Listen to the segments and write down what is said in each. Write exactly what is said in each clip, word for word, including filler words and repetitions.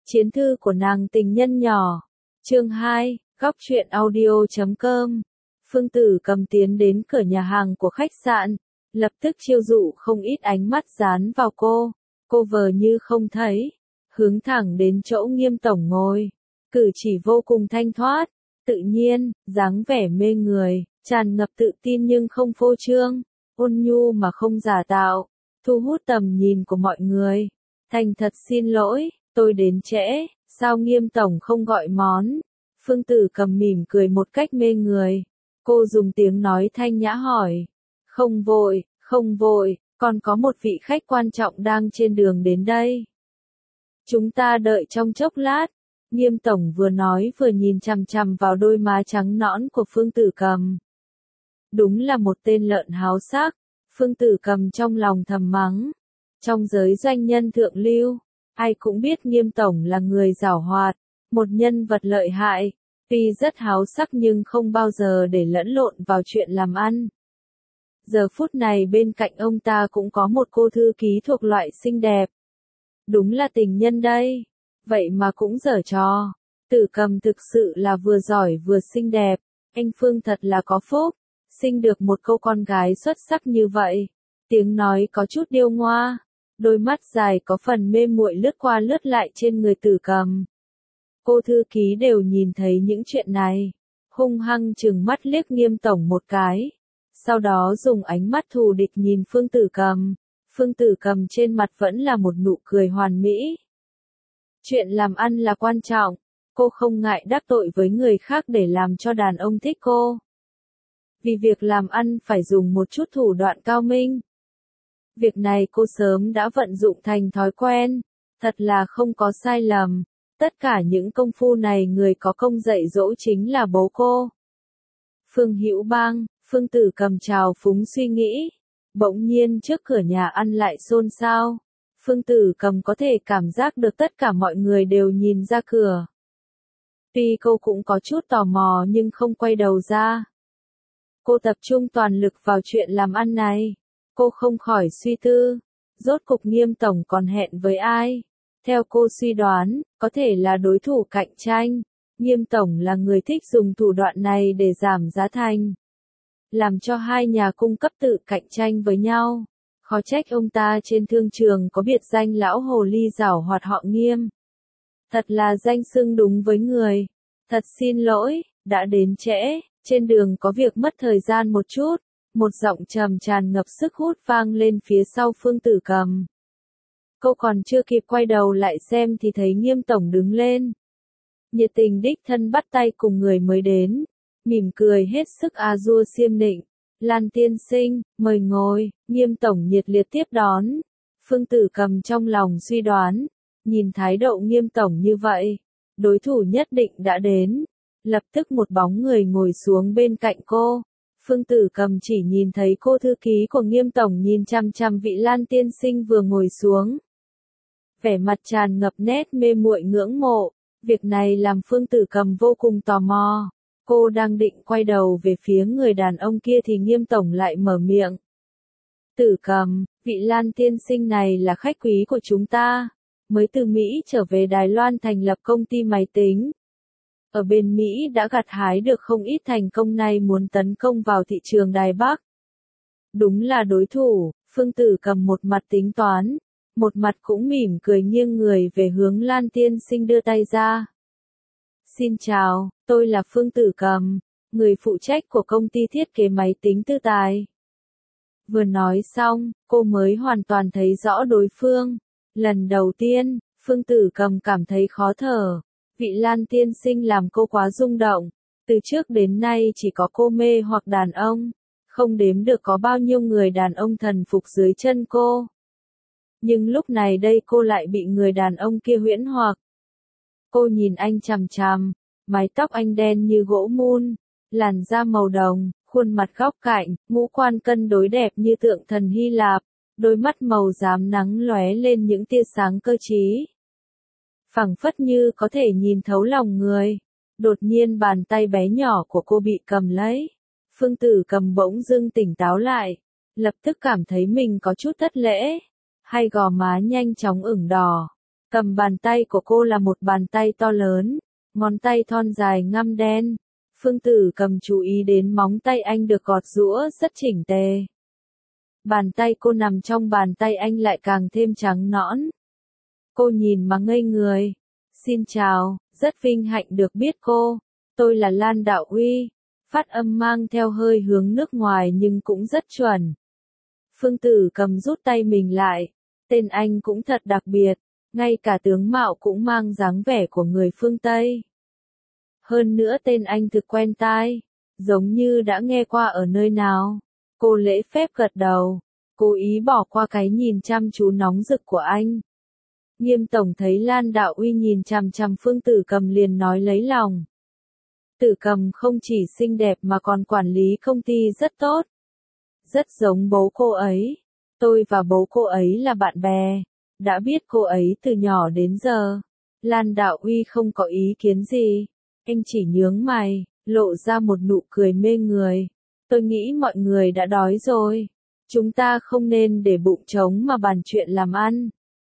Chiến thư của nàng tình nhân nhỏ. Chương hai, góc truyện audio chấm com. Phương Tử Cầm tiến đến cửa nhà hàng của khách sạn, lập tức chiêu dụ không ít ánh mắt dán vào cô. Cô vờ như không thấy, hướng thẳng đến chỗ Nghiêm tổng ngồi, cử chỉ vô cùng thanh thoát, tự nhiên, dáng vẻ mê người, tràn ngập tự tin nhưng không phô trương, ôn nhu mà không giả tạo, thu hút tầm nhìn của mọi người. Thành thật xin lỗi, tôi đến trễ, sao Nghiêm tổng không gọi món? Phương Tử Cầm mỉm cười một cách mê người. Cô dùng tiếng nói thanh nhã hỏi. Không vội, không vội, còn có một vị khách quan trọng đang trên đường đến đây. Chúng ta đợi trong chốc lát. Nghiêm tổng vừa nói vừa nhìn chằm chằm vào đôi má trắng nõn của Phương Tử Cầm. Đúng là một tên lợn háo sắc. Phương Tử Cầm trong lòng thầm mắng. Trong giới doanh nhân thượng lưu, ai cũng biết Nghiêm tổng là người giảo hoạt, một nhân vật lợi hại, tuy rất háo sắc nhưng không bao giờ để lẫn lộn vào chuyện làm ăn. Giờ phút này bên cạnh ông ta cũng có một cô thư ký thuộc loại xinh đẹp. Đúng là tình nhân đây, vậy mà cũng giở trò. Tử Cầm thực sự là vừa giỏi vừa xinh đẹp, anh Phương thật là có phúc, sinh được một cô con gái xuất sắc như vậy. Tiếng nói có chút điêu ngoa, đôi mắt dài có phần mê muội lướt qua lướt lại trên người Tử Cầm. Cô thư ký đều nhìn thấy những chuyện này, hung hăng trừng mắt liếc Nghiêm tổng một cái, sau đó dùng ánh mắt thù địch nhìn Phương Tử Cầm. Phương Tử Cầm trên mặt vẫn là một nụ cười hoàn mỹ. Chuyện làm ăn là quan trọng, cô không ngại đắc tội với người khác để làm cho đàn ông thích cô. Vì việc làm ăn phải dùng một chút thủ đoạn cao minh. Việc này cô sớm đã vận dụng thành thói quen, thật là không có sai lầm. Tất cả những công phu này người có công dạy dỗ chính là bố cô. Phương Hữu Bang, Phương Tử Cầm trào phúng suy nghĩ. Bỗng nhiên trước cửa nhà ăn lại xôn xao. Phương Tử Cầm có thể cảm giác được tất cả mọi người đều nhìn ra cửa. Tuy cô cũng có chút tò mò nhưng không quay đầu ra. Cô tập trung toàn lực vào chuyện làm ăn này. Cô không khỏi suy tư. Rốt cục Nghiêm tổng còn hẹn với ai? Theo cô suy đoán, có thể là đối thủ cạnh tranh. Nghiêm tổng là người thích dùng thủ đoạn này để giảm giá thành, làm cho hai nhà cung cấp tự cạnh tranh với nhau. Khó trách ông ta trên thương trường có biệt danh lão hồ ly giảo hoạt họ Nghiêm. Thật là danh xưng đúng với người. Thật xin lỗi, đã đến trễ, trên đường có việc mất thời gian một chút. Một giọng trầm tràn ngập sức hút vang lên phía sau Phương Tử Cầm. Cô còn chưa kịp quay đầu lại xem thì thấy Nghiêm tổng đứng lên. Nhiệt tình đích thân bắt tay cùng người mới đến, mỉm cười hết sức a dua xiêm nịnh. Lan tiên sinh, mời ngồi. Nghiêm tổng nhiệt liệt tiếp đón. Phương Tử Cầm trong lòng suy đoán, nhìn thái độ Nghiêm tổng như vậy, đối thủ nhất định đã đến. Lập tức một bóng người ngồi xuống bên cạnh cô. Phương Tử Cầm chỉ nhìn thấy cô thư ký của Nghiêm tổng nhìn chăm chăm vị Lan tiên sinh vừa ngồi xuống. Vẻ mặt tràn ngập nét mê muội ngưỡng mộ. Việc này làm Phương Tử Cầm vô cùng tò mò. Cô đang định quay đầu về phía người đàn ông kia thì Nghiêm tổng lại mở miệng. Tử Cầm, vị Lan tiên sinh này là khách quý của chúng ta, mới từ Mỹ trở về Đài Loan thành lập công ty máy tính. Ở bên Mỹ đã gặt hái được không ít thành công, nay muốn tấn công vào thị trường Đài Bắc. Đúng là đối thủ. Phương Tử Cầm một mặt tính toán, một mặt cũng mỉm cười nghiêng người về hướng Lan tiên sinh đưa tay ra. Xin chào, tôi là Phương Tử Cầm, người phụ trách của công ty thiết kế máy tính Tư Tài. Vừa nói xong, cô mới hoàn toàn thấy rõ đối phương. Lần đầu tiên, Phương Tử Cầm cảm thấy khó thở. Vị Lan tiên sinh làm cô quá rung động. Từ trước đến nay chỉ có cô mê hoặc đàn ông, không đếm được có bao nhiêu người đàn ông thần phục dưới chân cô. Nhưng lúc này đây cô lại bị người đàn ông kia huyễn hoặc. Cô nhìn anh chằm chằm, mái tóc anh đen như gỗ mun, làn da màu đồng, khuôn mặt góc cạnh, ngũ quan cân đối đẹp như tượng thần Hy Lạp, đôi mắt màu xám nắng lóe lên những tia sáng cơ trí. Phảng phất như có thể nhìn thấu lòng người. Đột nhiên bàn tay bé nhỏ của cô bị cầm lấy. Phương Tử Cầm bỗng dưng tỉnh táo lại, lập tức cảm thấy mình có chút thất lễ. Hai gò má nhanh chóng ửng đỏ, Cầm bàn tay của cô là một bàn tay to lớn, ngón tay thon dài ngăm đen. Phương Tử Cầm chú ý đến móng tay anh được gọt giũa rất chỉnh tề. Bàn tay cô nằm trong bàn tay anh lại càng thêm trắng nõn. Cô nhìn mà ngây người. Xin chào, rất vinh hạnh được biết cô. Tôi là Lan Đạo Uy. Phát âm mang theo hơi hướng nước ngoài nhưng cũng rất chuẩn. Phương Tử Cầm rút tay mình lại. Tên anh cũng thật đặc biệt, ngay cả tướng mạo cũng mang dáng vẻ của người phương Tây. Hơn nữa tên anh thực quen tai, giống như đã nghe qua ở nơi nào. Cô lễ phép gật đầu, cố ý bỏ qua cái nhìn chăm chú nóng rực của anh. Nghiêm tổng thấy Lan Đạo Uy nhìn chằm chằm Phương Tử Cầm liền nói lấy lòng. Tử Cầm không chỉ xinh đẹp mà còn quản lý công ty rất tốt. Rất giống bố cô ấy. Tôi và bố cô ấy là bạn bè. Đã biết cô ấy từ nhỏ đến giờ. Lan Đạo Uy không có ý kiến gì. Anh chỉ nhướng mày, lộ ra một nụ cười mê người. Tôi nghĩ mọi người đã đói rồi. Chúng ta không nên để bụng trống mà bàn chuyện làm ăn.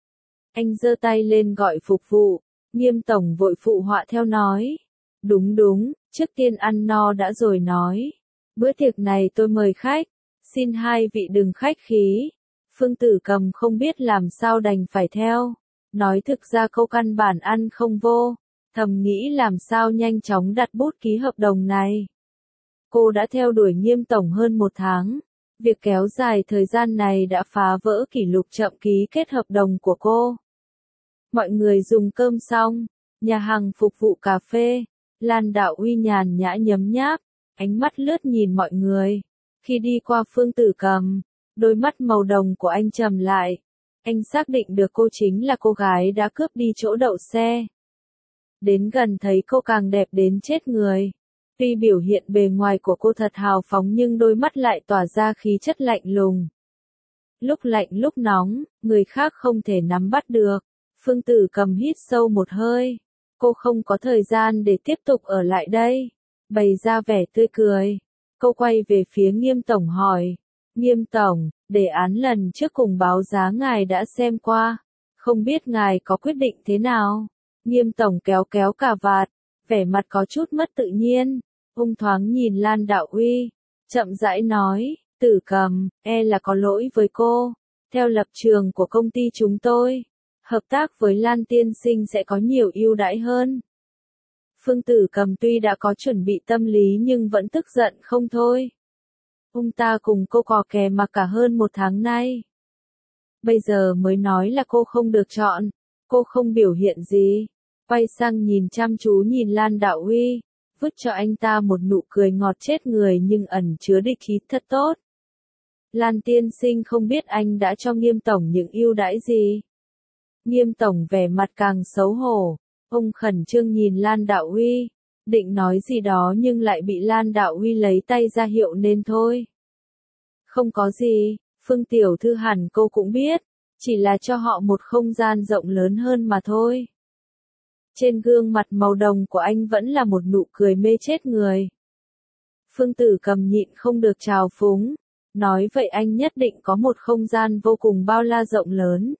Anh giơ tay lên gọi phục vụ. Nghiêm tổng vội phụ họa theo nói. Đúng đúng, trước tiên ăn no đã rồi nói. Bữa tiệc này tôi mời khách. Xin hai vị đừng khách khí. Phương Tử Cầm không biết làm sao đành phải theo. Nói thực ra câu căn bản ăn không vô. Thầm nghĩ làm sao nhanh chóng đặt bút ký hợp đồng này. Cô đã theo đuổi Nghiêm tổng hơn một tháng. Việc kéo dài thời gian này đã phá vỡ kỷ lục chậm ký kết hợp đồng của cô. Mọi người dùng cơm xong. Nhà hàng phục vụ cà phê. Lan Đạo Uy nhàn nhã nhấm nháp. Ánh mắt lướt nhìn mọi người. Khi đi qua Phương Tử Cầm, đôi mắt màu đồng của anh trầm lại. Anh xác định được cô chính là cô gái đã cướp đi chỗ đậu xe. Đến gần thấy cô càng đẹp đến chết người. Tuy biểu hiện bề ngoài của cô thật hào phóng nhưng đôi mắt lại tỏa ra khí chất lạnh lùng. Lúc lạnh lúc nóng, người khác không thể nắm bắt được. Phương Tử Cầm hít sâu một hơi. Cô không có thời gian để tiếp tục ở lại đây. Bày ra vẻ tươi cười. Cô quay về phía Nghiêm tổng hỏi. Nghiêm tổng, đề án lần trước cùng báo giá ngài đã xem qua. Không biết ngài có quyết định thế nào? Nghiêm tổng kéo kéo cà vạt. Vẻ mặt có chút mất tự nhiên. Ung thoáng nhìn Lan Đạo Uy. Chậm rãi nói. Tử Cầm, e là có lỗi với cô. Theo lập trường của công ty chúng tôi, hợp tác với Lan tiên sinh sẽ có nhiều ưu đãi hơn. Phương Tử Cầm tuy đã có chuẩn bị tâm lý nhưng vẫn tức giận không thôi. Ông ta cùng cô cò kè mà cả hơn một tháng nay. Bây giờ mới nói là cô không được chọn. Cô không biểu hiện gì. Quay sang nhìn chăm chú nhìn Lan Đạo Uy. Vứt cho anh ta một nụ cười ngọt chết người nhưng ẩn chứa địch khí thật tốt. Lan tiên sinh không biết anh đã cho Nghiêm tổng những ưu đãi gì. Nghiêm tổng vẻ mặt càng xấu hổ. Ông khẩn trương nhìn Lan Đạo Uy, định nói gì đó nhưng lại bị Lan Đạo Uy lấy tay ra hiệu nên thôi. Không có gì, Phương tiểu thư hẳn cô cũng biết, chỉ là cho họ một không gian rộng lớn hơn mà thôi. Trên gương mặt màu đồng của anh vẫn là một nụ cười mê chết người. Phương Tử Cầm nhịn không được trào phúng, nói vậy anh nhất định có một không gian vô cùng bao la rộng lớn.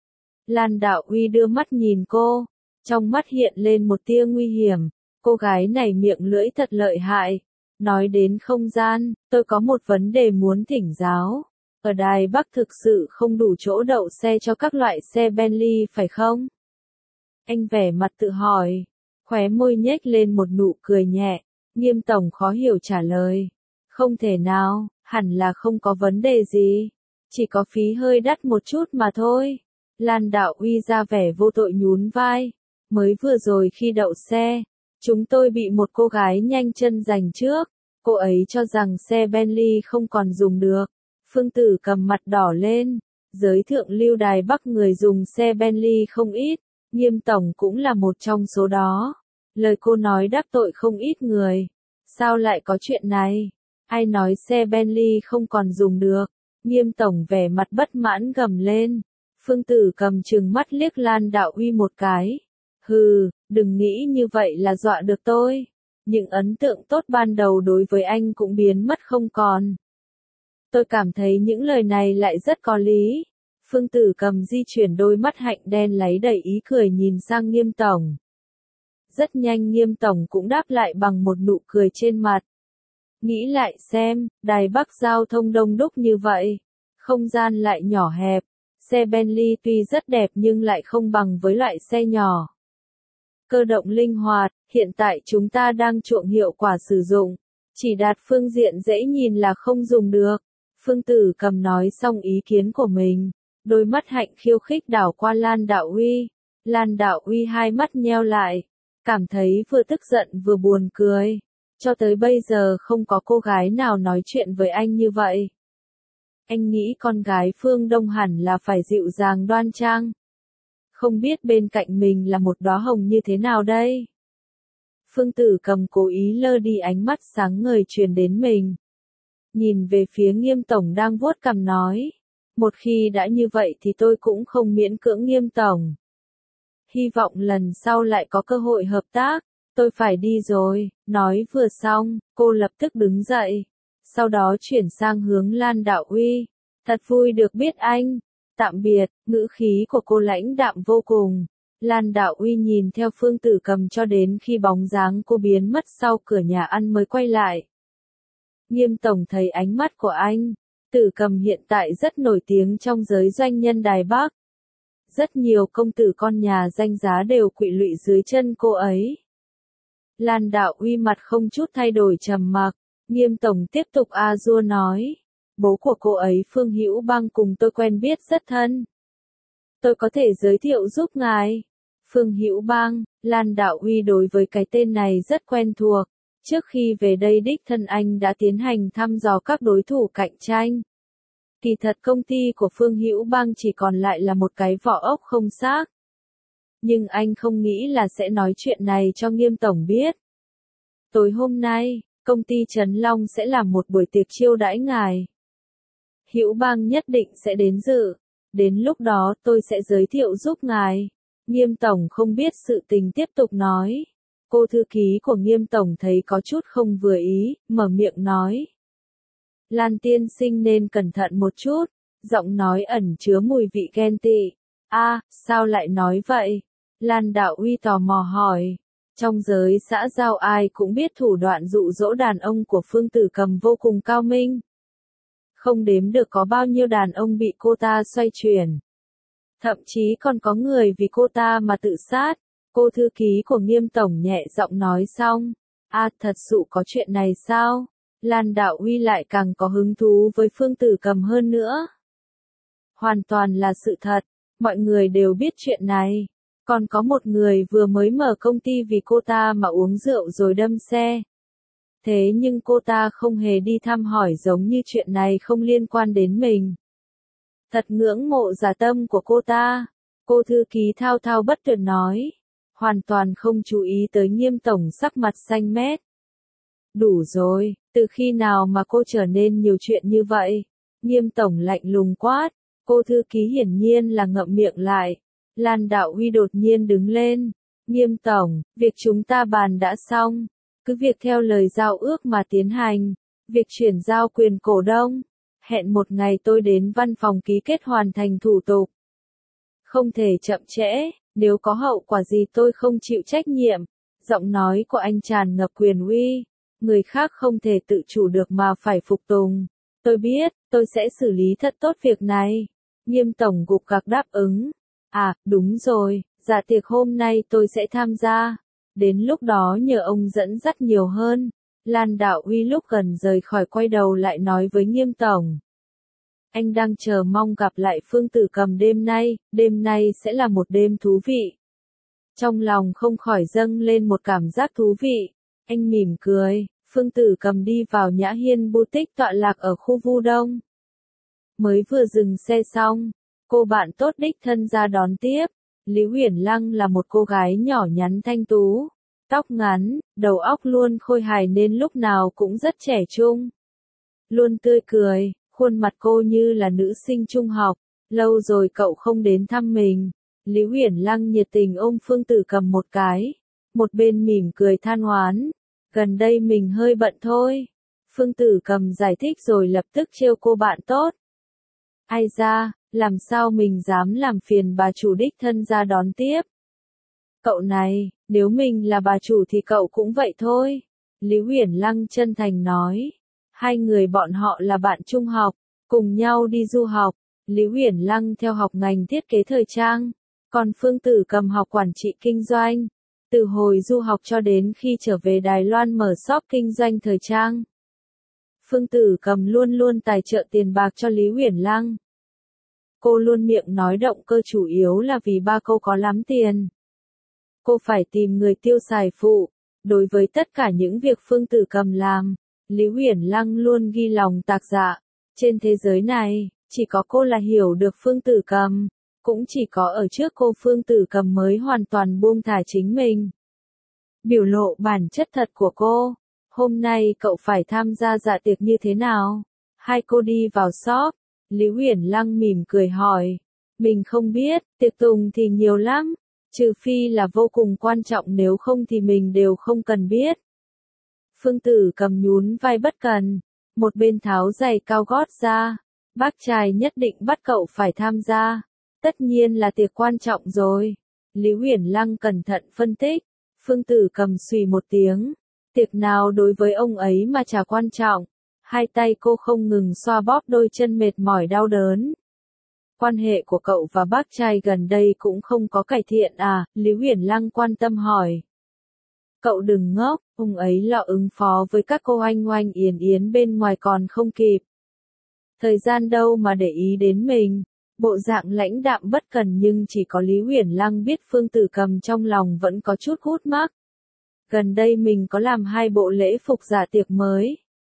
Lan Đạo Uy đưa mắt nhìn cô. Trong mắt hiện lên một tia nguy hiểm, cô gái này miệng lưỡi thật lợi hại. Nói đến không gian, tôi có một vấn đề muốn thỉnh giáo. Ở Đài Bắc thực sự không đủ chỗ đậu xe cho các loại xe Bentley phải không? Anh vẻ mặt tự hỏi, khóe môi nhếch lên một nụ cười nhẹ. Nghiêm tổng khó hiểu trả lời. Không thể nào, hẳn là không có vấn đề gì. Chỉ có phí hơi đắt một chút mà thôi. Lan Đạo Uy ra vẻ vô tội nhún vai. Mới vừa rồi khi đậu xe, chúng tôi bị một cô gái nhanh chân giành trước. Cô ấy cho rằng xe Bentley không còn dùng được. Phương Tử Cầm mặt đỏ lên. Giới thượng lưu Đài Bắc người dùng xe Bentley không ít. Nghiêm tổng cũng là một trong số đó. Lời cô nói đắc tội không ít người. Sao lại có chuyện này? Ai nói xe Bentley không còn dùng được? Nghiêm tổng vẻ mặt bất mãn gầm lên. Phương Tử Cầm trừng mắt liếc Lan Đạo Uy một cái. Hừ, đừng nghĩ như vậy là dọa được tôi. Những ấn tượng tốt ban đầu đối với anh cũng biến mất không còn. Tôi cảm thấy những lời này lại rất có lý. Phương Tử Cầm di chuyển đôi mắt hạnh đen lấy đầy ý cười nhìn sang Nghiêm tổng. Rất nhanh Nghiêm tổng cũng đáp lại bằng một nụ cười trên mặt. Nghĩ lại xem, Đài Bắc giao thông đông đúc như vậy, không gian lại nhỏ hẹp, xe Bentley tuy rất đẹp nhưng lại không bằng với loại xe nhỏ. Cơ động linh hoạt, hiện tại chúng ta đang chuộng hiệu quả sử dụng, chỉ đạt phương diện dễ nhìn là không dùng được. Phương Tử Cầm nói xong ý kiến của mình, đôi mắt hạnh khiêu khích đảo qua Lan Đạo Uy. Lan Đạo Uy hai mắt nheo lại, cảm thấy vừa tức giận vừa buồn cười. Cho tới bây giờ không có cô gái nào nói chuyện với anh như vậy. Anh nghĩ con gái phương Đông hẳn là phải dịu dàng đoan trang. Không biết bên cạnh mình là một đóa hồng như thế nào đây? Phương Tử Cầm cố ý lơ đi ánh mắt sáng ngời truyền đến mình. Nhìn về phía Nghiêm tổng đang vuốt cằm nói. Một khi đã như vậy thì tôi cũng không miễn cưỡng Nghiêm tổng. Hy vọng lần sau lại có cơ hội hợp tác. Tôi phải đi rồi, nói vừa xong, cô lập tức đứng dậy. Sau đó chuyển sang hướng Lan Đạo Uy. Thật vui được biết anh. Tạm biệt, ngữ khí của cô lãnh đạm vô cùng. Lan Đạo Uy nhìn theo Phương Tử Cầm cho đến khi bóng dáng cô biến mất sau cửa nhà ăn mới quay lại. Nghiêm tổng thấy ánh mắt của anh. Tử Cầm hiện tại rất nổi tiếng trong giới doanh nhân Đài Bắc. Rất nhiều công tử con nhà danh giá đều quỵ lụy dưới chân cô ấy. Lan Đạo Uy mặt không chút thay đổi trầm mặc. Nghiêm tổng tiếp tục a dua nói. Bố của cô ấy Phương Hữu Bang cùng tôi quen biết rất thân. Tôi có thể giới thiệu giúp ngài. Phương Hữu Bang, Lan Đạo Uy đối với cái tên này rất quen thuộc. Trước khi về đây đích thân anh đã tiến hành thăm dò các đối thủ cạnh tranh. Kỳ thật công ty của Phương Hữu Bang chỉ còn lại là một cái vỏ ốc không xác. Nhưng anh không nghĩ là sẽ nói chuyện này cho Nghiêm tổng biết. Tối hôm nay, công ty Trấn Long sẽ làm một buổi tiệc chiêu đãi ngài. Hữu Bang nhất định sẽ đến dự. Đến lúc đó tôi sẽ giới thiệu giúp ngài. Nghiêm tổng không biết sự tình tiếp tục nói. Cô thư ký của Nghiêm tổng thấy có chút không vừa ý, mở miệng nói. Lan tiên sinh nên cẩn thận một chút. Giọng nói ẩn chứa mùi vị ghen tị. A, sao lại nói vậy? Lan Đạo Uy tò mò hỏi. Trong giới xã giao ai cũng biết thủ đoạn dụ dỗ đàn ông của Phương Tử Cầm vô cùng cao minh. Không đếm được có bao nhiêu đàn ông bị cô ta xoay chuyển. Thậm chí còn có người vì cô ta mà tự sát. Cô thư ký của Nghiêm tổng nhẹ giọng nói xong. A, thật sự có chuyện này sao? Lan Đạo Uy lại càng có hứng thú với Phương Tử Cầm hơn nữa. Hoàn toàn là sự thật, mọi người đều biết chuyện này. Còn có một người vừa mới mở công ty vì cô ta mà uống rượu rồi đâm xe. Thế nhưng cô ta không hề đi thăm hỏi giống như chuyện này không liên quan đến mình. Thật ngưỡng mộ giả tâm của cô ta. Cô thư ký thao thao bất tuyệt nói. Hoàn toàn không chú ý tới Nghiêm tổng sắc mặt xanh mét. Đủ rồi, từ khi nào mà cô trở nên nhiều chuyện như vậy? Nghiêm tổng lạnh lùng quát. Cô thư ký hiển nhiên là ngậm miệng lại. Lan Đạo Uy đột nhiên đứng lên. Nghiêm tổng, việc chúng ta bàn đã xong. Cứ việc theo lời giao ước mà tiến hành. Việc chuyển giao quyền cổ đông. Hẹn một ngày tôi đến văn phòng ký kết hoàn thành thủ tục. Không thể chậm trễ, nếu có hậu quả gì tôi không chịu trách nhiệm. Giọng nói của anh tràn ngập quyền uy. Người khác không thể tự chủ được mà phải phục tùng. Tôi biết, tôi sẽ xử lý thật tốt việc này. Nghiêm tổng gục gặc đáp ứng. À, đúng rồi, dạ tiệc hôm nay tôi sẽ tham gia. Đến lúc đó nhờ ông dẫn dắt nhiều hơn. Lan Đạo Uy lúc gần rời khỏi quay đầu lại nói với Nghiêm tổng. Anh đang chờ mong gặp lại Phương Tử Cầm đêm nay, đêm nay sẽ là một đêm thú vị. Trong lòng không khỏi dâng lên một cảm giác thú vị. Anh mỉm cười, Phương Tử Cầm đi vào Nhã Hiên Boutique tọa lạc ở khu Vu Đông. Mới vừa dừng xe xong, cô bạn tốt đích thân ra đón tiếp. Lý Huyền Lăng là một cô gái nhỏ nhắn thanh tú, tóc ngắn, đầu óc luôn khôi hài nên lúc nào cũng rất trẻ trung. Luôn tươi cười, khuôn mặt cô như là nữ sinh trung học. Lâu rồi cậu không đến thăm mình. Lý Huyền Lăng nhiệt tình ôm Phương Tử Cầm một cái. Một bên mỉm cười than oán. Gần đây mình hơi bận thôi. Phương Tử Cầm giải thích rồi lập tức trêu cô bạn tốt. Ai ra, Làm sao mình dám làm phiền bà chủ đích thân ra đón tiếp. Cậu này, nếu mình là bà chủ thì cậu cũng vậy thôi. Lý Uyển Lăng chân thành nói. Hai người bọn họ là bạn trung học, cùng nhau đi du học. Lý Uyển Lăng theo học ngành thiết kế thời trang, còn Phương Tử Cầm học quản trị kinh doanh. Từ hồi du học cho đến khi trở về Đài Loan mở shop kinh doanh thời trang, Phương Tử Cầm luôn luôn tài trợ tiền bạc cho Lý Uyển Lăng. Cô luôn miệng nói động cơ chủ yếu là vì ba cô có lắm tiền. Cô phải tìm người tiêu xài phụ. Đối với tất cả những việc Phương Tử Cầm làm, Lý Uyển Lăng luôn ghi lòng tạc dạ. Trên thế giới này, chỉ có cô là hiểu được Phương Tử Cầm. Cũng chỉ có ở trước cô Phương Tử Cầm mới hoàn toàn buông thả chính mình. Biểu lộ bản chất thật của cô. Hôm nay cậu phải tham gia dạ tiệc như thế nào? Hai cô đi vào shop. Lý Uyển Lăng mỉm cười hỏi. Mình không biết, tiệc tùng thì nhiều lắm. Trừ phi là vô cùng quan trọng, nếu không thì mình đều không cần biết. Phương Tử Cầm nhún vai bất cần. Một bên tháo giày cao gót ra. Bác trai nhất định bắt cậu phải tham gia. Tất nhiên là tiệc quan trọng rồi. Lý Uyển Lăng cẩn thận phân tích. Phương Tử Cầm xùy một tiếng. Tiệc nào đối với ông ấy mà chả quan trọng. Hai tay cô không ngừng xoa bóp đôi chân mệt mỏi đau đớn. Quan hệ của cậu và bác trai gần đây cũng không có cải thiện à? Lý Uyển Lăng quan tâm hỏi. Cậu đừng ngốc, ông ấy lo ứng phó với các cô oanh oanh yến yến bên ngoài còn không kịp. Thời gian đâu mà để ý đến mình. Bộ dạng lãnh đạm bất cần, nhưng chỉ có Lý Uyển Lăng biết Phương Tử Cầm trong lòng vẫn có chút hút mắc. Gần đây mình có làm hai bộ lễ phục dạ tiệc mới.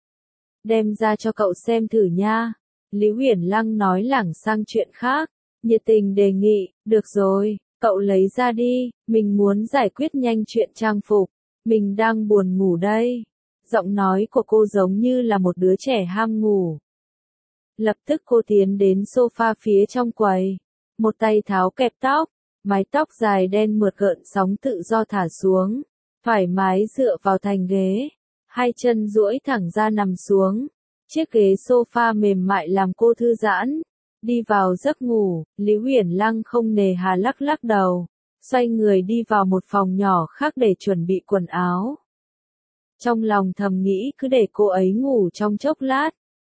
Đem ra cho cậu xem thử nha. Lý Uyển Lăng nói lảng sang chuyện khác, nhiệt tình đề nghị. Được rồi, cậu lấy ra đi, mình muốn giải quyết nhanh chuyện trang phục. Mình đang buồn ngủ đây. Giọng nói của cô giống như là một đứa trẻ ham ngủ. Lập tức cô tiến đến sofa phía trong quầy. Một tay tháo kẹp tóc, mái tóc dài đen mượt gợn sóng tự do thả xuống. Thoải mái dựa vào thành ghế. Hai chân duỗi thẳng ra nằm xuống. Chiếc ghế sofa mềm mại làm cô thư giãn. Đi vào giấc ngủ, Lý Uyển Lăng không nề hà lắc lắc đầu. Xoay người đi vào một phòng nhỏ khác để chuẩn bị quần áo. Trong lòng thầm nghĩ cứ để cô ấy ngủ trong chốc lát.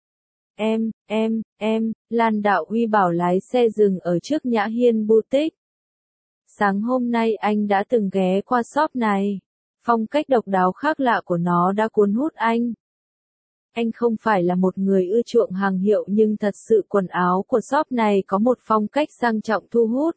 Em, em, em, Lan Đạo Uy bảo lái xe dừng ở trước Nhã Hiên Boutique. Sáng hôm nay anh đã từng ghé qua shop này. Phong cách độc đáo khác lạ của nó đã cuốn hút anh. Anh không phải là một người ưa chuộng hàng hiệu, nhưng thật sự quần áo của shop này có một phong cách sang trọng thu hút.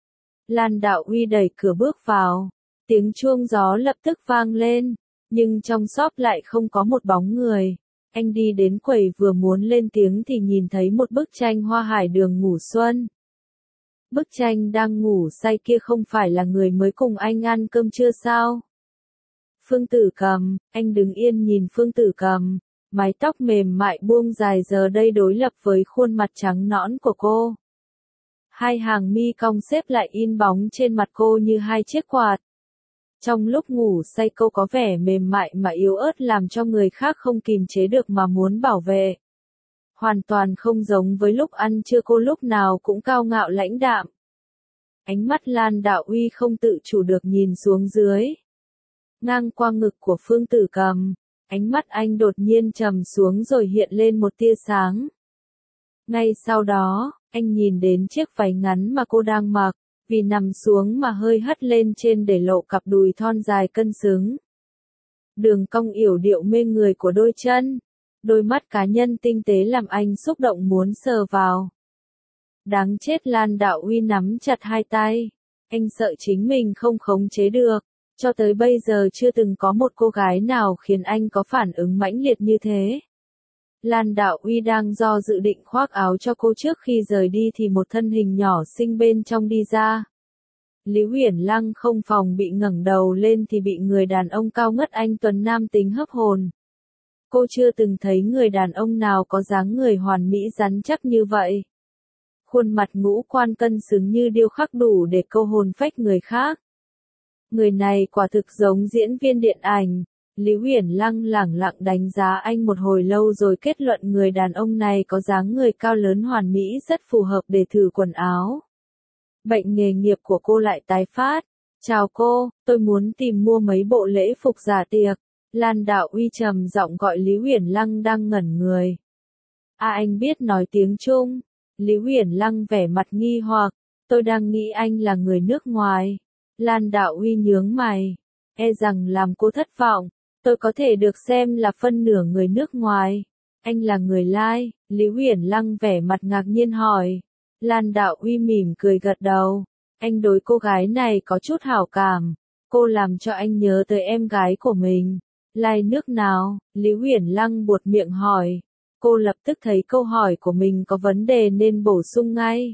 Lan Đạo Uy đẩy cửa bước vào. Tiếng chuông gió lập tức vang lên. Nhưng trong shop lại không có một bóng người. Anh đi đến quầy vừa muốn lên tiếng thì nhìn thấy một bức tranh Hoa Hải Đường ngủ xuân. Bức tranh đang ngủ say kia không phải là người mới cùng anh ăn cơm trưa sao? Phương Tử Cầm, anh đứng yên nhìn Phương Tử Cầm. Mái tóc mềm mại buông dài giờ đây đối lập với khuôn mặt trắng nõn của cô. Hai hàng mi cong xếp lại in bóng trên mặt cô như hai chiếc quạt. Trong lúc ngủ say cô có vẻ mềm mại mà yếu ớt làm cho người khác không kìm chế được mà muốn bảo vệ. Hoàn toàn không giống với lúc ăn trưa, cô lúc nào cũng cao ngạo lãnh đạm. Ánh mắt Lan Đạo Uy không tự chủ được nhìn xuống dưới. Ngang qua ngực của Phương Tử Cầm, ánh mắt anh đột nhiên trầm xuống rồi hiện lên một tia sáng. Ngay sau đó, anh nhìn đến chiếc váy ngắn mà cô đang mặc, vì nằm xuống mà hơi hất lên trên để lộ cặp đùi thon dài cân xứng. Đường cong yểu điệu mê người của đôi chân, đôi mắt cá nhân tinh tế làm anh xúc động muốn sờ vào. Đáng chết, Lan Đạo Uy nắm chặt hai tay. Anh sợ chính mình không khống chế được. Cho tới bây giờ chưa từng có một cô gái nào khiến anh có phản ứng mãnh liệt như thế. Lan Đạo Uy đang do dự định khoác áo cho cô trước khi rời đi thì một thân hình nhỏ xinh bên trong đi ra. Lý Uyển Lăng không phòng bị ngẩng đầu lên thì bị người đàn ông cao ngất anh tuấn nam tính hấp hồn. Cô chưa từng thấy người đàn ông nào có dáng người hoàn mỹ rắn chắc như vậy. Khuôn mặt ngũ quan cân xứng như điêu khắc đủ để câu hồn phách người khác. Người này quả thực giống diễn viên điện ảnh. Lý Huyền Lăng lẳng lặng đánh giá anh một hồi lâu rồi kết luận người đàn ông này có dáng người cao lớn hoàn mỹ rất phù hợp để thử quần áo. Bệnh nghề nghiệp của cô lại tái phát. Chào cô, tôi muốn tìm mua mấy bộ lễ phục giả tiệc. Lan Đạo Uy trầm giọng gọi Lý Huyền Lăng đang ngẩn người. À anh biết nói tiếng Trung. Lý Huyền Lăng vẻ mặt nghi hoặc. Tôi đang nghĩ anh là người nước ngoài. Lan Đạo Uy nhướng mày. E rằng làm cô thất vọng. Tôi có thể được xem là phân nửa người nước ngoài. Anh là người Lai. Lý Huyền Lăng vẻ mặt ngạc nhiên hỏi. Lan Đạo Uy mỉm cười gật đầu. Anh đối cô gái này có chút hảo cảm. Cô làm cho anh nhớ tới em gái của mình. Lai nước nào? Lý Huyền Lăng buột miệng hỏi. Cô lập tức thấy câu hỏi của mình có vấn đề nên bổ sung ngay.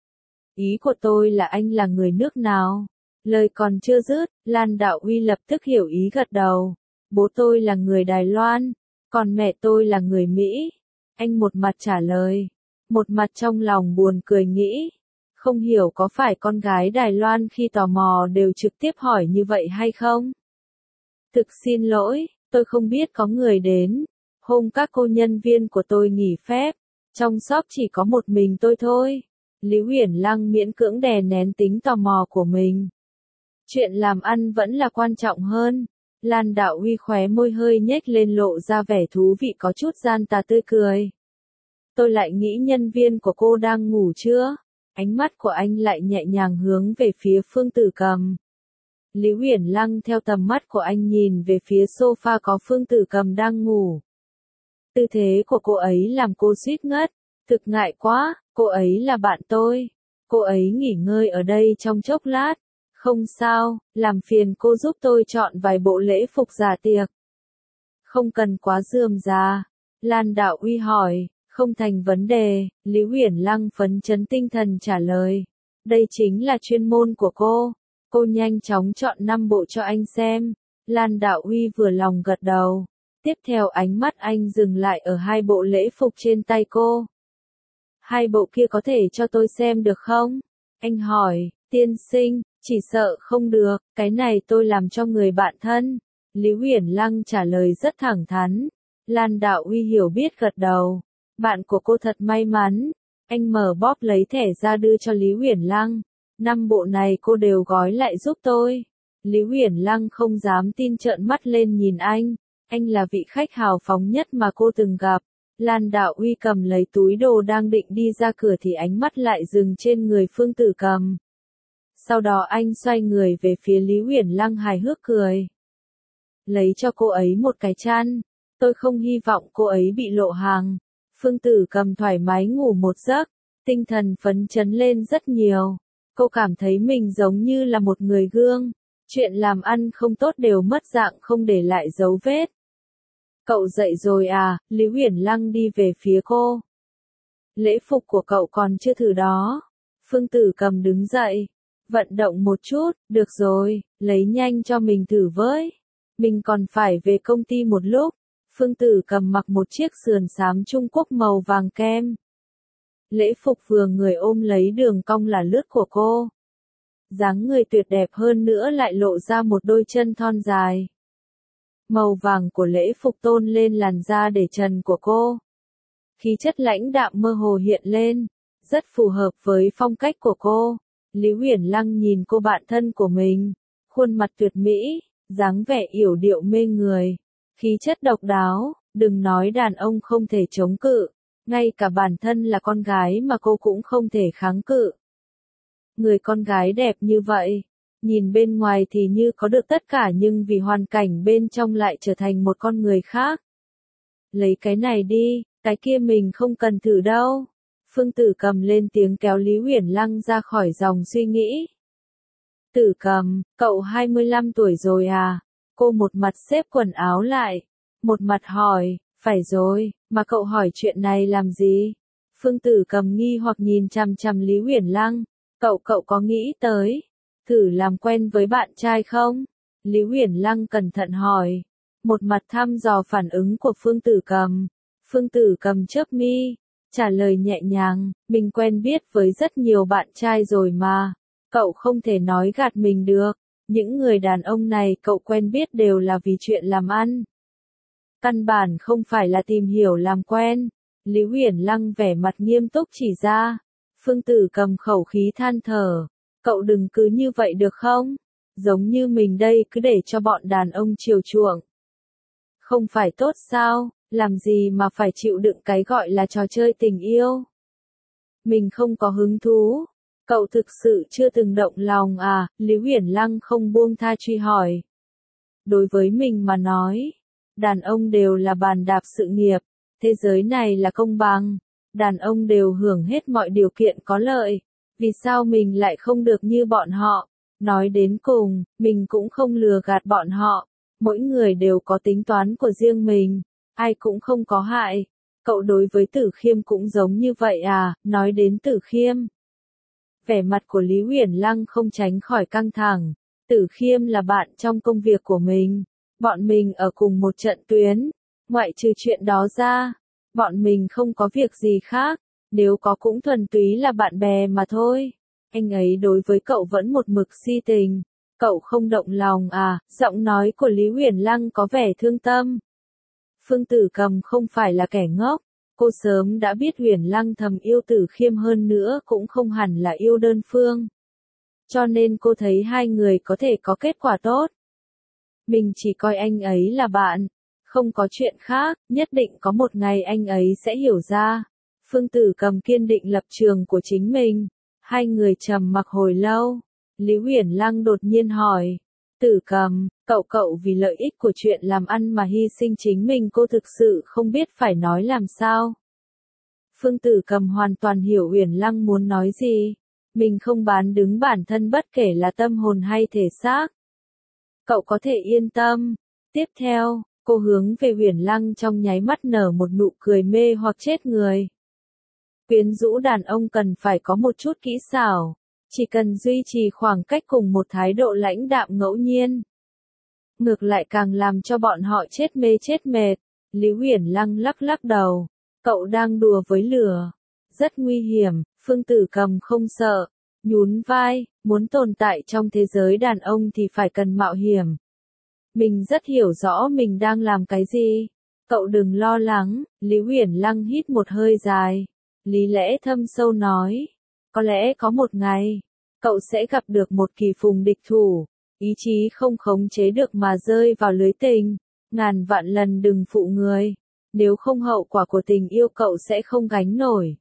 Ý của tôi là anh là người nước nào? Lời còn chưa dứt, Lan Đạo Uy lập tức hiểu ý gật đầu. Bố tôi là người Đài Loan, còn mẹ tôi là người Mỹ. Anh một mặt trả lời, một mặt trong lòng buồn cười nghĩ. Không hiểu có phải con gái Đài Loan khi tò mò đều trực tiếp hỏi như vậy hay không? Thực xin lỗi, tôi không biết có người đến. Hôm các cô nhân viên của tôi nghỉ phép, trong shop chỉ có một mình tôi thôi. Lý Huyền Lăng miễn cưỡng đè nén tính tò mò của mình. Chuyện làm ăn vẫn là quan trọng hơn. Lan Đạo Uy khóe môi hơi nhếch lên lộ ra vẻ thú vị có chút gian tà tươi cười. Tôi lại nghĩ nhân viên của cô đang ngủ chưa? Ánh mắt của anh lại nhẹ nhàng hướng về phía Phương Tử Cầm. Lý Huyền Lăng theo tầm mắt của anh nhìn về phía sofa có Phương Tử Cầm đang ngủ. Tư thế của cô ấy làm cô suýt ngất. Thực ngại quá, cô ấy là bạn tôi. Cô ấy nghỉ ngơi ở đây trong chốc lát. Không sao, làm phiền cô giúp tôi chọn vài bộ lễ phục giả tiệc. Không cần quá rườm rà. Lan Đạo Uy hỏi, không thành vấn đề, Lý Huyền Lăng phấn chấn tinh thần trả lời. Đây chính là chuyên môn của cô. Cô nhanh chóng chọn năm bộ cho anh xem. Lan Đạo Uy vừa lòng gật đầu. Tiếp theo ánh mắt anh dừng lại ở hai bộ lễ phục trên tay cô. Hai bộ kia có thể cho tôi xem được không? Anh hỏi, tiên sinh, chỉ sợ không được, cái này tôi làm cho người bạn thân. Lý Huyền Lăng trả lời rất thẳng thắn. Lan Đạo Uy hiểu biết gật đầu. Bạn của cô thật may mắn. Anh mở bóp lấy thẻ ra đưa cho Lý Huyền Lăng. Năm bộ này cô đều gói lại giúp tôi. Lý Huyền Lăng không dám tin trợn mắt lên nhìn anh. Anh là vị khách hào phóng nhất mà cô từng gặp. Lan Đạo Uy cầm lấy túi đồ đang định đi ra cửa thì ánh mắt lại dừng trên người Phương Tử Cầm. Sau đó anh xoay người về phía Lý Huyền Lăng hài hước cười. Lấy cho cô ấy một cái chăn. Tôi không hy vọng cô ấy bị lộ hàng. Phương Tử Cầm thoải mái ngủ một giấc. Tinh thần phấn chấn lên rất nhiều. Cô cảm thấy mình giống như là một người gương. Chuyện làm ăn không tốt đều mất dạng không để lại dấu vết. Cậu dậy rồi à? Lý Huyền Lăng đi về phía cô. Lễ phục của cậu còn chưa thử đó. Phương Tử Cầm đứng dậy. Vận động một chút, được rồi, lấy nhanh cho mình thử với. Mình còn phải về công ty một lúc. Phương Tử Cầm mặc một chiếc sườn xám Trung Quốc màu vàng kem. Lễ phục vừa người ôm lấy đường cong là lướt của cô. Dáng người tuyệt đẹp hơn nữa lại lộ ra một đôi chân thon dài. Màu vàng của lễ phục tôn lên làn da để trần của cô. Khí chất lãnh đạm mơ hồ hiện lên, rất phù hợp với phong cách của cô. Lý Huyền Lăng nhìn cô bạn thân của mình, khuôn mặt tuyệt mỹ, dáng vẻ yểu điệu mê người, khí chất độc đáo, đừng nói đàn ông không thể chống cự, ngay cả bản thân là con gái mà cô cũng không thể kháng cự. Người con gái đẹp như vậy, nhìn bên ngoài thì như có được tất cả nhưng vì hoàn cảnh bên trong lại trở thành một con người khác. Lấy cái này đi, cái kia mình không cần thử đâu. Phương Tử Cầm lên tiếng kéo Lý Huyền Lăng ra khỏi dòng suy nghĩ. Tử Cầm, cậu hai mươi lăm tuổi rồi à? Cô một mặt xếp quần áo lại, một mặt hỏi, phải rồi, mà cậu hỏi chuyện này làm gì? Phương Tử Cầm nghi hoặc nhìn chằm chằm Lý Huyền Lăng, cậu cậu có nghĩ tới, thử làm quen với bạn trai không? Lý Huyền Lăng cẩn thận hỏi, một mặt thăm dò phản ứng của Phương Tử Cầm. Phương Tử Cầm chớp mi, trả lời nhẹ nhàng, mình quen biết với rất nhiều bạn trai rồi mà, cậu không thể nói gạt mình được. Những người đàn ông này cậu quen biết đều là vì chuyện làm ăn. Căn bản không phải là tìm hiểu làm quen. Lý Huyền Lăng vẻ mặt nghiêm túc chỉ ra. Phương Tử Cầm khẩu khí than thở. Cậu đừng cứ như vậy được không? Giống như mình đây cứ để cho bọn đàn ông chiều chuộng. Không phải tốt sao, làm gì mà phải chịu đựng cái gọi là trò chơi tình yêu. Mình không có hứng thú. Cậu thực sự chưa từng động lòng à? Lý Huyền Lăng không buông tha truy hỏi. Đối với mình mà nói, đàn ông đều là bàn đạp sự nghiệp, thế giới này là công bằng, đàn ông đều hưởng hết mọi điều kiện có lợi, vì sao mình lại không được như bọn họ? Nói đến cùng, mình cũng không lừa gạt bọn họ, mỗi người đều có tính toán của riêng mình, ai cũng không có hại. Cậu đối với Tử Khiêm cũng giống như vậy à? Nói đến Tử Khiêm, vẻ mặt của Lý Huyền Lăng không tránh khỏi căng thẳng. Tử Khiêm là bạn trong công việc của mình, bọn mình ở cùng một trận tuyến, ngoại trừ chuyện đó ra, bọn mình không có việc gì khác, nếu có cũng thuần túy là bạn bè mà thôi. Anh ấy đối với cậu vẫn một mực si tình, cậu không động lòng à? Giọng nói của Lý Huyền Lăng có vẻ thương tâm. Phương Tử Cầm không phải là kẻ ngốc, cô sớm đã biết Huyền Lăng thầm yêu Tử Khiêm, hơn nữa cũng không hẳn là yêu đơn phương. Cho nên cô thấy hai người có thể có kết quả tốt. Mình chỉ coi anh ấy là bạn, không có chuyện khác, nhất định có một ngày anh ấy sẽ hiểu ra. Phương Tử Cầm kiên định lập trường của chính mình. Hai người trầm mặc hồi lâu. Lý Huyền Lăng đột nhiên hỏi. Tử Cầm, cậu cậu vì lợi ích của chuyện làm ăn mà hy sinh chính mình, cô thực sự không biết phải nói làm sao. Phương Tử Cầm hoàn toàn hiểu Huyền Lăng muốn nói gì. Mình không bán đứng bản thân bất kể là tâm hồn hay thể xác. Cậu có thể yên tâm. Tiếp theo, cô hướng về Huyền Lăng trong nháy mắt nở một nụ cười mê hoặc chết người. Quyến rũ đàn ông cần phải có một chút kỹ xảo, chỉ cần duy trì khoảng cách cùng một thái độ lãnh đạm ngẫu nhiên. Ngược lại càng làm cho bọn họ chết mê chết mệt. Lý Huyền Lăng lắc lắc đầu. Cậu đang đùa với lửa. Rất nguy hiểm. Phương Tử Cầm không sợ. Nhún vai, muốn tồn tại trong thế giới đàn ông thì phải cần mạo hiểm. Mình rất hiểu rõ mình đang làm cái gì. Cậu đừng lo lắng. Lý Huyền Lăng hít một hơi dài. Lý lẽ thâm sâu nói. Có lẽ có một ngày, cậu sẽ gặp được một kỳ phùng địch thủ. Ý chí không khống chế được mà rơi vào lưới tình. Ngàn vạn lần đừng phụ người. Nếu không hậu quả của tình yêu cậu sẽ không gánh nổi.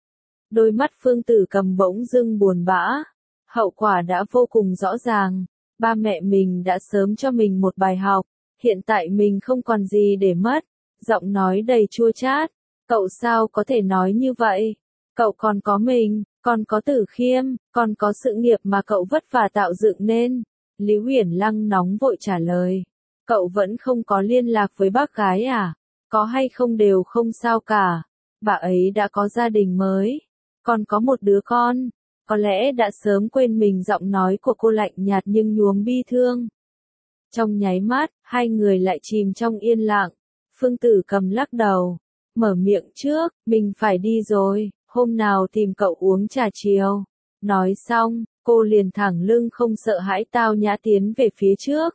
Đôi mắt Phương Tử Cầm bỗng dưng buồn bã. Hậu quả đã vô cùng rõ ràng. Ba mẹ mình đã sớm cho mình một bài học. Hiện tại mình không còn gì để mất. Giọng nói đầy chua chát. Cậu sao có thể nói như vậy? Cậu còn có mình, còn có Tử Khiêm, còn có sự nghiệp mà cậu vất vả tạo dựng nên. Lý Huyền Lăng nóng vội trả lời. Cậu vẫn không có liên lạc với bác gái à? Có hay không đều không sao cả. Bà ấy đã có gia đình mới. Còn có một đứa con. Có lẽ đã sớm quên mình. Giọng nói của cô lạnh nhạt nhưng nhuốm bi thương. Trong nháy mắt, hai người lại chìm trong yên lặng. Phương Tử Cầm lắc đầu. Mở miệng trước, mình phải đi rồi, hôm nào tìm cậu uống trà chiều. Nói xong, cô liền thẳng lưng không sợ hãi tao nhã tiến về phía trước.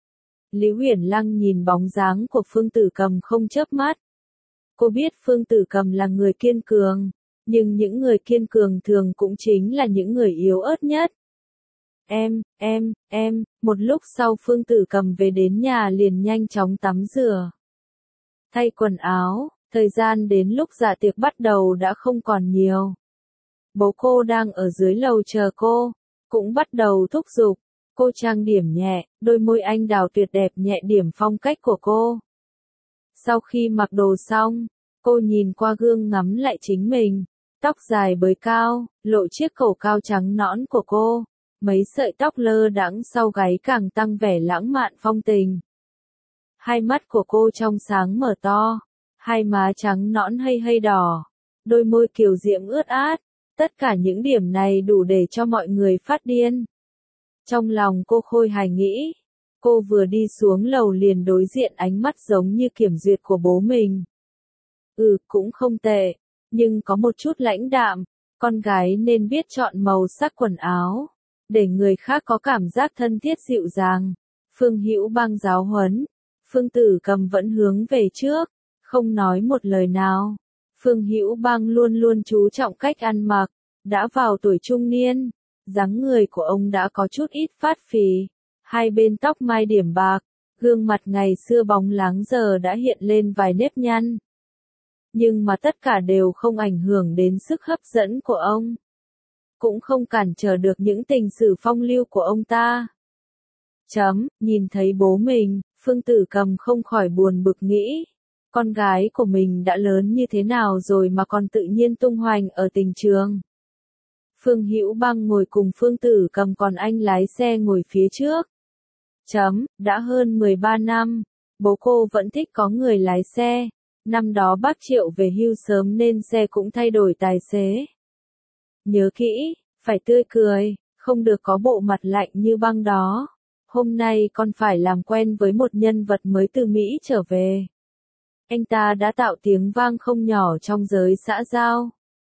Lý Huyền Lăng nhìn bóng dáng của Phương Tử Cầm không chớp mắt. Cô biết Phương Tử Cầm là người kiên cường, nhưng những người kiên cường thường cũng chính là những người yếu ớt nhất. Em, em, em, một lúc sau Phương Tử Cầm về đến nhà liền nhanh chóng tắm rửa. Thay quần áo. Thời gian đến lúc dạ tiệc bắt đầu đã không còn nhiều. Bố cô đang ở dưới lầu chờ cô, cũng bắt đầu thúc giục. Cô trang điểm nhẹ, đôi môi anh đào tuyệt đẹp nhẹ điểm phong cách của cô. Sau khi mặc đồ xong, cô nhìn qua gương ngắm lại chính mình. Tóc dài bới cao, lộ chiếc cổ cao trắng nõn của cô. Mấy sợi tóc lơ đãng sau gáy càng tăng vẻ lãng mạn phong tình. Hai mắt của cô trong sáng mở to. Hai má trắng nõn hay hay đỏ, đôi môi kiều diễm ướt át, tất cả những điểm này đủ để cho mọi người phát điên. Trong lòng cô khôi hài nghĩ, cô vừa đi xuống lầu liền đối diện ánh mắt giống như kiểm duyệt của bố mình. Ừ, cũng không tệ, nhưng có một chút lãnh đạm, con gái nên biết chọn màu sắc quần áo. để người khác có cảm giác thân thiết dịu dàng. Phương Hữu Bang giáo huấn, Phương Tử Cầm vẫn hướng về trước, không nói một lời nào. Phương Hữu Bang luôn luôn chú trọng cách ăn mặc, đã vào tuổi trung niên, dáng người của ông đã có chút ít phát phì, hai bên tóc mai điểm bạc, gương mặt ngày xưa bóng láng giờ đã hiện lên vài nếp nhăn. Nhưng mà tất cả đều không ảnh hưởng đến sức hấp dẫn của ông, cũng không cản trở được những tình sử phong lưu của ông ta. Chấm, nhìn thấy bố mình, Phương Tử Cầm không khỏi buồn bực nghĩ, con gái của mình đã lớn như thế nào rồi mà còn tự nhiên tung hoành ở tình trường. Phương Hữu Bang ngồi cùng Phương Tử Cầm còn anh lái xe ngồi phía trước. Chấm, đã hơn mười ba năm, bố cô vẫn thích có người lái xe. Năm đó bác Triệu về hưu sớm nên xe cũng thay đổi tài xế. Nhớ kỹ, phải tươi cười, không được có bộ mặt lạnh như băng đó. Hôm nay con phải làm quen với một nhân vật mới từ Mỹ trở về. Anh ta đã tạo tiếng vang không nhỏ trong giới xã giao.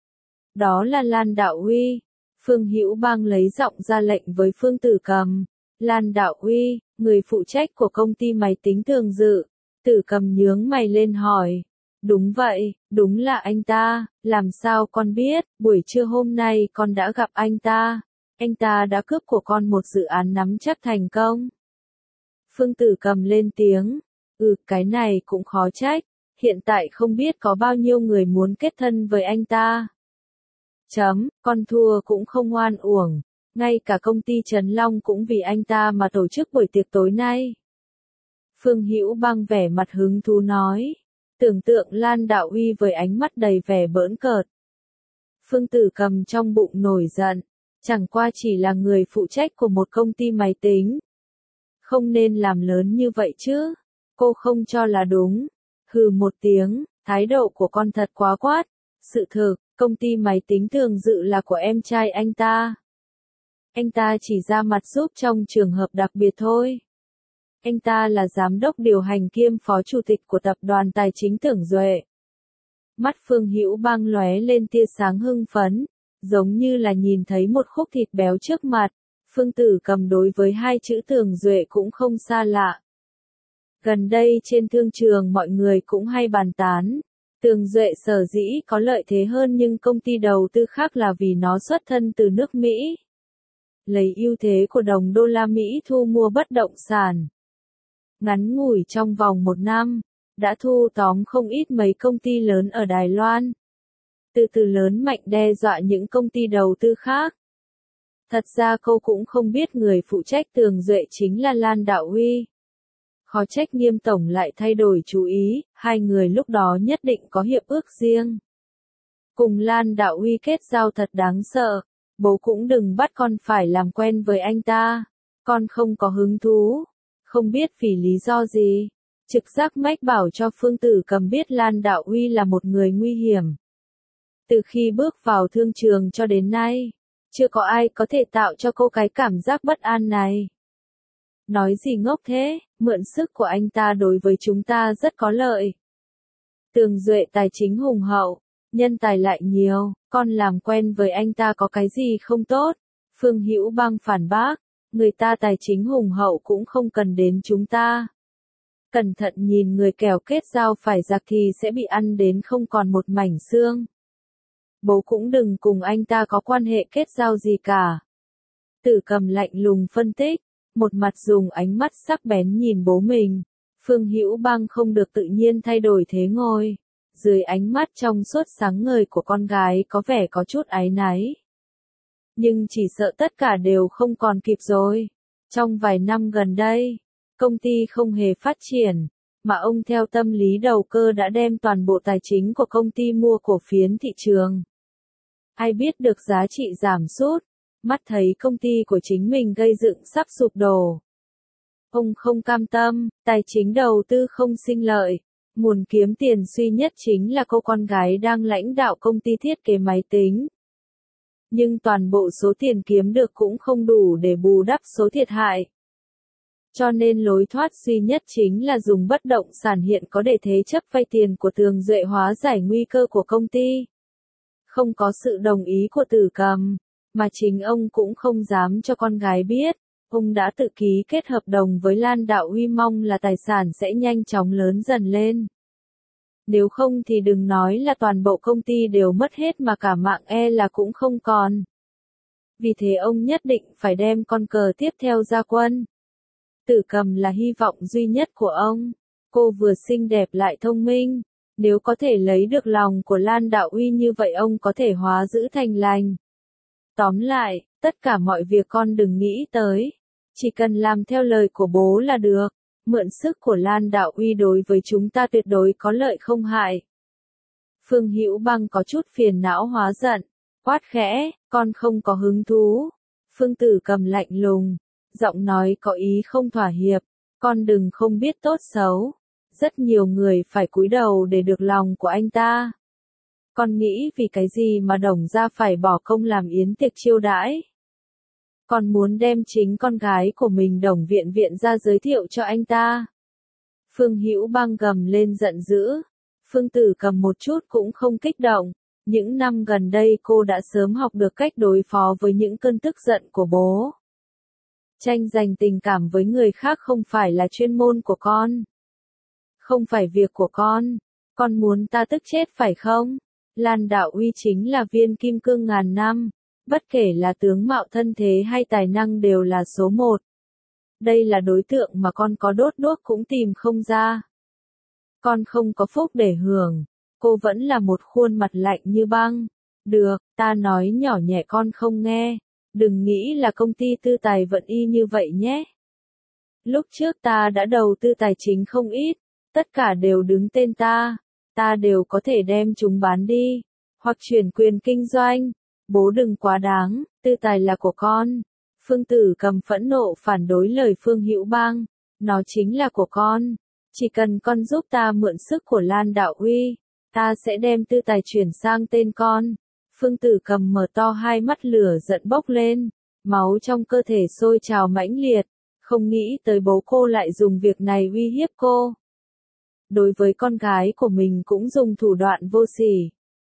Đó là Lan Đạo Uy. Phương Hữu Bang lấy giọng ra lệnh với Phương Tử Cầm. Lan Đạo Uy, người phụ trách của công ty máy tính Tường Dự. Tử Cầm nhướng mày lên hỏi. Đúng vậy, đúng là anh ta, làm sao con biết, buổi trưa hôm nay con đã gặp anh ta. Anh ta đã cướp của con một dự án nắm chắc thành công. Phương Tử Cầm lên tiếng. Ừ, cái này cũng khó trách. Hiện tại không biết có bao nhiêu người muốn kết thân với anh ta. Chấm, con thua cũng không oan uổng. Ngay cả công ty Trấn Long cũng vì anh ta mà tổ chức buổi tiệc tối nay. Phương Hữu Bang vẻ mặt hứng thú nói. Tưởng tượng Lan Đạo Uy với ánh mắt đầy vẻ bỡn cợt. Phương Tử Cầm trong bụng nổi giận. Chẳng qua chỉ là người phụ trách của một công ty máy tính. Không nên làm lớn như vậy chứ. Cô không cho là đúng. Hừ một tiếng, thái độ của con thật quá quát. Sự thực, công ty máy tính Tường Dự là của em trai anh ta. Anh ta chỉ ra mặt giúp trong trường hợp đặc biệt thôi. Anh ta là giám đốc điều hành kiêm phó chủ tịch của tập đoàn tài chính Tưởng Duệ. Mắt Phương Hữu Bang lóe lên tia sáng hưng phấn, giống như là nhìn thấy một khúc thịt béo trước mặt. Phương Tử Cầm đối với hai chữ Tưởng Duệ cũng không xa lạ. Gần đây trên thương trường mọi người cũng hay bàn tán. Tường Duệ sở dĩ có lợi thế hơn nhưng công ty đầu tư khác là vì nó xuất thân từ nước Mỹ. Lấy ưu thế của đồng đô la Mỹ thu mua bất động sản. Ngắn ngủi trong vòng một năm, đã thu tóm không ít mấy công ty lớn ở Đài Loan. Từ từ lớn mạnh đe dọa những công ty đầu tư khác. Thật ra cô cũng không biết người phụ trách Tường Duệ chính là Lan Đạo Uy. Khó trách Nghiêm tổng lại thay đổi chú ý, hai người lúc đó nhất định có hiệp ước riêng. Cùng Lan Đạo Uy kết giao thật đáng sợ, bố cũng đừng bắt con phải làm quen với anh ta, con không có hứng thú, không biết vì lý do gì. Trực giác mách bảo cho Phương Tử Cầm biết Lan Đạo Uy là một người nguy hiểm. Từ khi bước vào thương trường cho đến nay, chưa có ai có thể tạo cho cô cái cảm giác bất an này. Nói gì ngốc thế, mượn sức của anh ta đối với chúng ta rất có lợi. Tường Duệ tài chính hùng hậu, nhân tài lại nhiều, con làm quen với anh ta có cái gì không tốt. Phương Hữu Bang phản bác, người ta tài chính hùng hậu cũng không cần đến chúng ta. Cẩn thận nhìn người kẻo kết giao phải giặc thì sẽ bị ăn đến không còn một mảnh xương. Bố cũng đừng cùng anh ta có quan hệ kết giao gì cả. Tử Cầm lạnh lùng phân tích, một mặt dùng ánh mắt sắc bén nhìn bố mình. Phương Hữu Bang không được tự nhiên thay đổi thế ngồi. Dưới ánh mắt trong suốt sáng ngời của con gái có vẻ có chút áy náy. Nhưng chỉ sợ tất cả đều không còn kịp rồi. Trong vài năm gần đây, công ty không hề phát triển, mà ông theo tâm lý đầu cơ đã đem toàn bộ tài chính của công ty mua cổ phiến thị trường. Ai biết được giá trị giảm sút, mắt thấy công ty của chính mình gây dựng sắp sụp đổ. Ông không cam tâm, tài chính đầu tư không sinh lợi, nguồn kiếm tiền duy nhất chính là cô con gái đang lãnh đạo công ty thiết kế máy tính. Nhưng toàn bộ số tiền kiếm được cũng không đủ để bù đắp số thiệt hại. Cho nên lối thoát duy nhất chính là dùng bất động sản hiện có để thế chấp vay tiền của Tường Duệ hóa giải nguy cơ của công ty. Không có sự đồng ý của Tử Cầm, mà chính ông cũng không dám cho con gái biết. Ông đã tự ký kết hợp đồng với Lan Đạo Uy mong là tài sản sẽ nhanh chóng lớn dần lên. Nếu không thì đừng nói là toàn bộ công ty đều mất hết mà cả mạng e là cũng không còn. Vì thế ông nhất định phải đem con cờ tiếp theo ra quân. Tử Cầm là hy vọng duy nhất của ông. Cô vừa xinh đẹp lại thông minh. Nếu có thể lấy được lòng của Lan Đạo Uy như vậy ông có thể hóa dữ thành lành. Tóm lại, tất cả mọi việc con đừng nghĩ tới. Chỉ cần làm theo lời của bố là được. Mượn sức của Lan Đạo Uy đối với chúng ta tuyệt đối có lợi không hại. Phương Hữu Băng có chút phiền não hóa giận. Quát khẽ, con không có hứng thú. Phương Tử Cầm lạnh lùng. Giọng nói có ý không thỏa hiệp. Con đừng không biết tốt xấu. Rất nhiều người phải cúi đầu để được lòng của anh ta. Con nghĩ vì cái gì mà Đồng gia phải bỏ công làm yến tiệc chiêu đãi? Con muốn đem chính con gái của mình Đồng Viện Viện ra giới thiệu cho anh ta. Phương Hữu Băng gầm lên giận dữ. Phương Tử Cầm một chút cũng không kích động. Những năm gần đây cô đã sớm học được cách đối phó với những cơn tức giận của bố. Tranh giành tình cảm với người khác không phải là chuyên môn của con. Không phải việc của con. Con muốn ta tức chết phải không? Lan Đạo Uy chính là viên kim cương ngàn năm. Bất kể là tướng mạo thân thế hay tài năng đều là số một. Đây là đối tượng mà con có đốt đuốc cũng tìm không ra. Con không có phúc để hưởng. Cô vẫn là một khuôn mặt lạnh như băng. Được, ta nói nhỏ nhẹ con không nghe. Đừng nghĩ là công ty tư tài vận y như vậy nhé. Lúc trước ta đã đầu tư tài chính không ít. Tất cả đều đứng tên ta. Ta đều có thể đem chúng bán đi. Hoặc chuyển quyền kinh doanh. Bố đừng quá đáng, tư tài là của con. Phương Tử Cầm phẫn nộ phản đối lời Phương Hữu Băng. Nó chính là của con. Chỉ cần con giúp ta mượn sức của Lan Đạo Uy, ta sẽ đem tư tài chuyển sang tên con. Phương Tử Cầm mở to hai mắt lửa giận bốc lên. Máu trong cơ thể sôi trào mãnh liệt. Không nghĩ tới bố cô lại dùng việc này uy hiếp cô. Đối với con gái của mình cũng dùng thủ đoạn vô sỉ.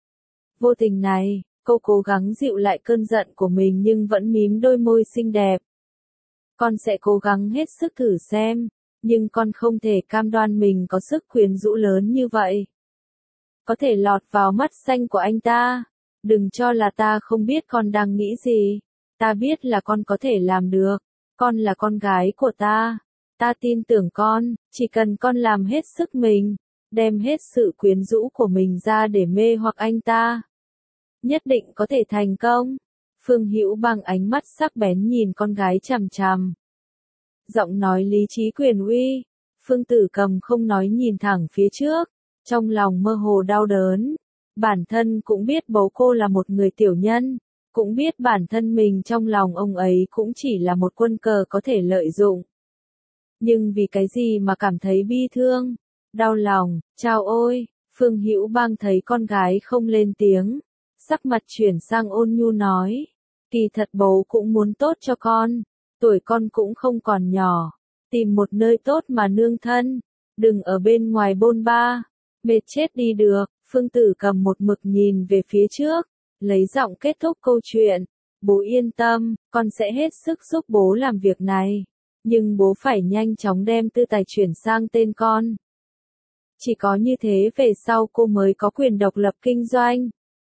Vô tình này, cô cố gắng dịu lại cơn giận của mình nhưng vẫn mím đôi môi xinh đẹp. Con sẽ cố gắng hết sức thử xem, nhưng con không thể cam đoan mình có sức quyến rũ lớn như vậy. Có thể lọt vào mắt xanh của anh ta. Đừng cho là ta không biết con đang nghĩ gì. Ta biết là con có thể làm được. Con là con gái của ta. Ta tin tưởng con, chỉ cần con làm hết sức mình, đem hết sự quyến rũ của mình ra để mê hoặc anh ta. Nhất định có thể thành công. Phương Hữu Băng ánh mắt sắc bén nhìn con gái chằm chằm. Giọng nói lý trí quyền uy. Phương Tử Cầm không nói nhìn thẳng phía trước. Trong lòng mơ hồ đau đớn. Bản thân cũng biết bố cô là một người tiểu nhân. Cũng biết bản thân mình trong lòng ông ấy cũng chỉ là một quân cờ có thể lợi dụng. Nhưng vì cái gì mà cảm thấy bi thương, đau lòng, chao ôi, Phương Hữu Băng thấy con gái không lên tiếng. Sắc mặt chuyển sang ôn nhu nói. Kỳ thật bố cũng muốn tốt cho con. Tuổi con cũng không còn nhỏ. Tìm một nơi tốt mà nương thân. Đừng ở bên ngoài bôn ba. Mệt chết đi được. Phương Tử Cầm một mực nhìn về phía trước. Lấy giọng kết thúc câu chuyện. Bố yên tâm, con sẽ hết sức giúp bố làm việc này. Nhưng bố phải nhanh chóng đem tư tài chuyển sang tên con. Chỉ có như thế về sau cô mới có quyền độc lập kinh doanh.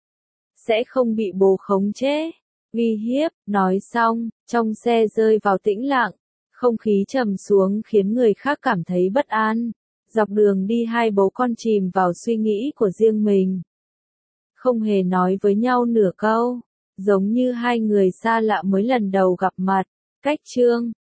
Sẽ không bị bố khống chế, uy hiếp. Nói xong, trong xe rơi vào tĩnh lặng. Không khí trầm xuống khiến người khác cảm thấy bất an. Dọc đường đi hai bố con chìm vào suy nghĩ của riêng mình. Không hề nói với nhau nửa câu. Giống như hai người xa lạ mới lần đầu gặp mặt. Cách chương